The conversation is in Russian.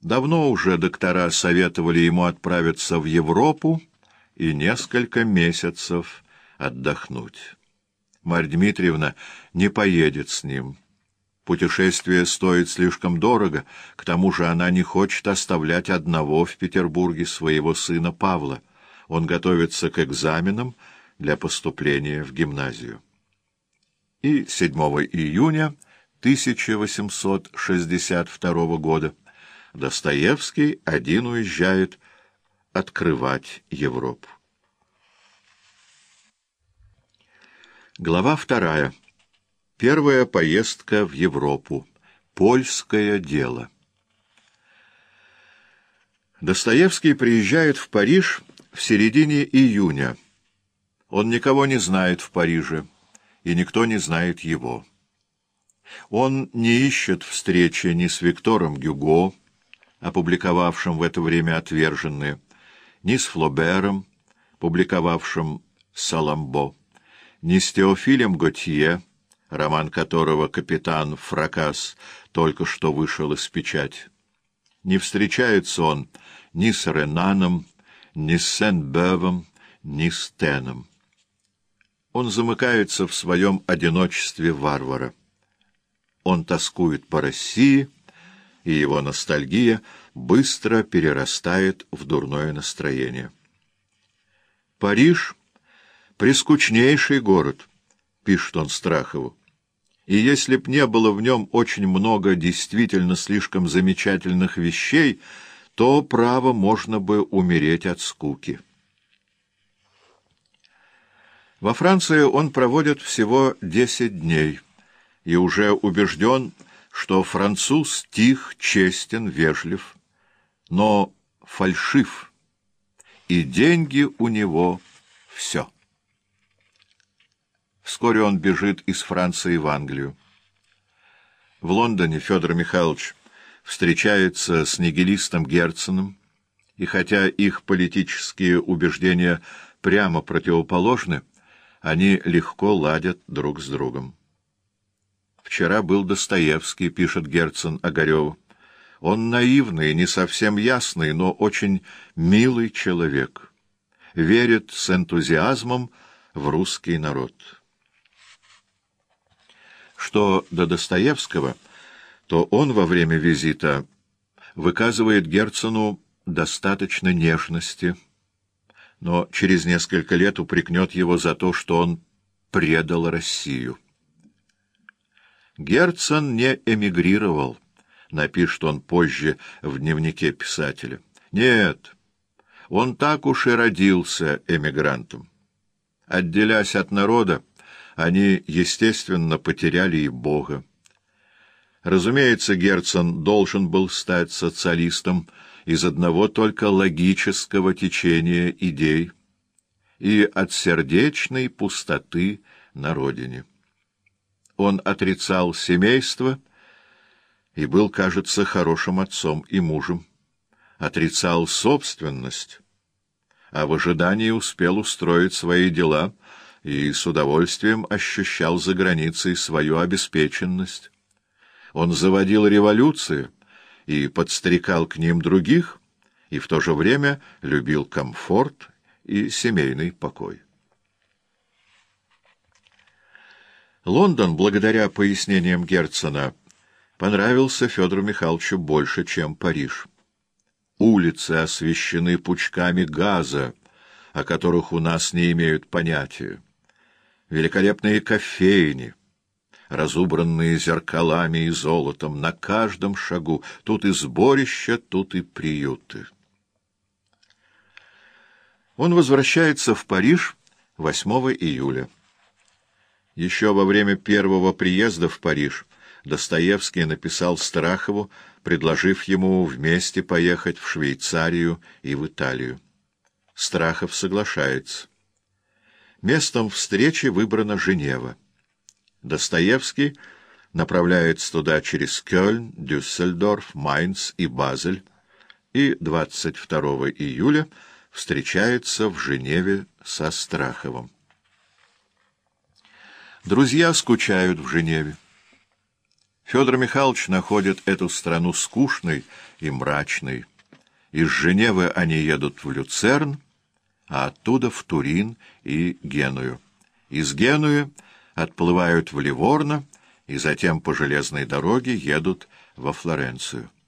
Давно уже доктора советовали ему отправиться в Европу и несколько месяцев отдохнуть. Марья Дмитриевна не поедет с ним. Путешествие стоит слишком дорого, к тому же она не хочет оставлять одного в Петербурге своего сына Павла. Он готовится к экзаменам для поступления в гимназию. И 7 июня 1862 года Достоевский один уезжает открывать Европу. Глава 2. Первая поездка в Европу. Польское дело. Достоевский приезжает в Париж в середине июня. Он никого не знает в Париже, и никто не знает его. Он не ищет встречи ни с Виктором Гюго, опубликовавшим в это время «Отверженные», ни с Флобером, публиковавшим «Саламбо», ни с Теофилем Готье, роман которого «Капитан Фракас» только что вышел из печати. Не встречается он ни с Ренаном, ни с Сен-Бевом, ни с Теном. Он замыкается в своем одиночестве варвара. Он тоскует по России, и его ностальгия быстро перерастает в дурное настроение. «Париж — прескучнейший город», — пишет он Страхову, «и если б не было в нем очень много действительно слишком замечательных вещей, то, право, можно бы умереть от скуки». Во Франции он проводит всего 10 дней и уже убежден, что француз тих, честен, вежлив, но фальшив, и деньги у него все. Вскоре он бежит из Франции в Англию. В Лондоне Федор Михайлович встречается с нигилистом Герценом, и хотя их политические убеждения прямо противоположны, они легко ладят друг с другом. «Вчера был Достоевский», — пишет Герцен Огареву. «Он наивный, не совсем ясный, но очень милый человек. Верит с энтузиазмом в русский народ». Что до Достоевского, то он во время визита выказывает Герцену достаточно нежности, но через несколько лет упрекнет его за то, что он предал Россию. «Герцен не эмигрировал», — напишет он позже в дневнике писателя. «Нет, он так уж и родился эмигрантом. Отделясь от народа, они, естественно, потеряли и Бога. Разумеется, Герцен должен был стать социалистом из одного только логического течения идей и от сердечной пустоты на родине. Он отрицал семейство и был, кажется, хорошим отцом и мужем, отрицал собственность, а в ожидании успел устроить свои дела и с удовольствием ощущал за границей свою обеспеченность. Он заводил революции и подстрекал к ним других, и в то же время любил комфорт и семейный покой. Лондон, благодаря пояснениям Герцена, понравился Федору Михайловичу больше, чем Париж. Улицы освещены пучками газа, о которых у нас не имеют понятия. Великолепные кофейни, разубранные зеркалами и золотом, на каждом шагу. Тут и сборища, тут и приюты. Он возвращается в Париж 8 июля. Еще во время первого приезда в Париж Достоевский написал Страхову, предложив ему вместе поехать в Швейцарию и в Италию. Страхов соглашается. Местом встречи выбрана Женева. Достоевский направляется туда через Кёльн, Дюссельдорф, Майнц и Базель, и 22 июля встречается в Женеве со Страховым. Друзья скучают в Женеве. Федор Михайлович находит эту страну скучной и мрачной. Из Женевы они едут в Люцерн, а оттуда в Турин и Геную. Из Генуи отплывают в Ливорно и затем по железной дороге едут во Флоренцию.